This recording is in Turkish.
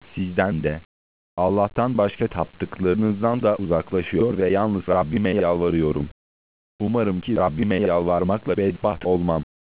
sizden de, Allah'tan başka taptıklarınızdan da uzaklaşıyor ve yalnız Rabbime yalvarıyorum. Umarım ki Rabbime yalvarmakla bedbaht olmam.